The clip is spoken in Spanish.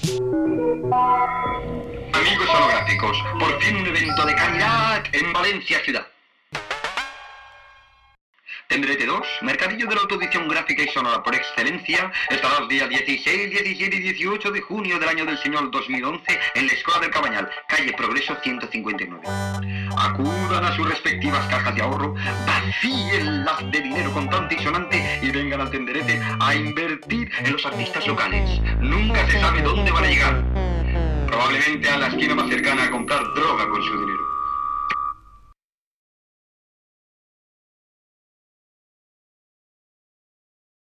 Amigos holográficos, por fin un evento de calidad en Valencia ciudad. Tenderete 2, mercadillo de la autoedición gráfica y sonora por excelencia, estará los días 16, 17 y 18 de junio del año del señor 2011 en la Escuela del Cabañal, calle Progreso 159. Acudan a sus respectivas cajas de ahorro, vacíenlas de dinero contante y sonante y vengan al Tenderete a invertir en los artistas locales. Nunca se sabe dónde van a llegar. Probablemente a la esquina más cercana a comprar droga con su dinero.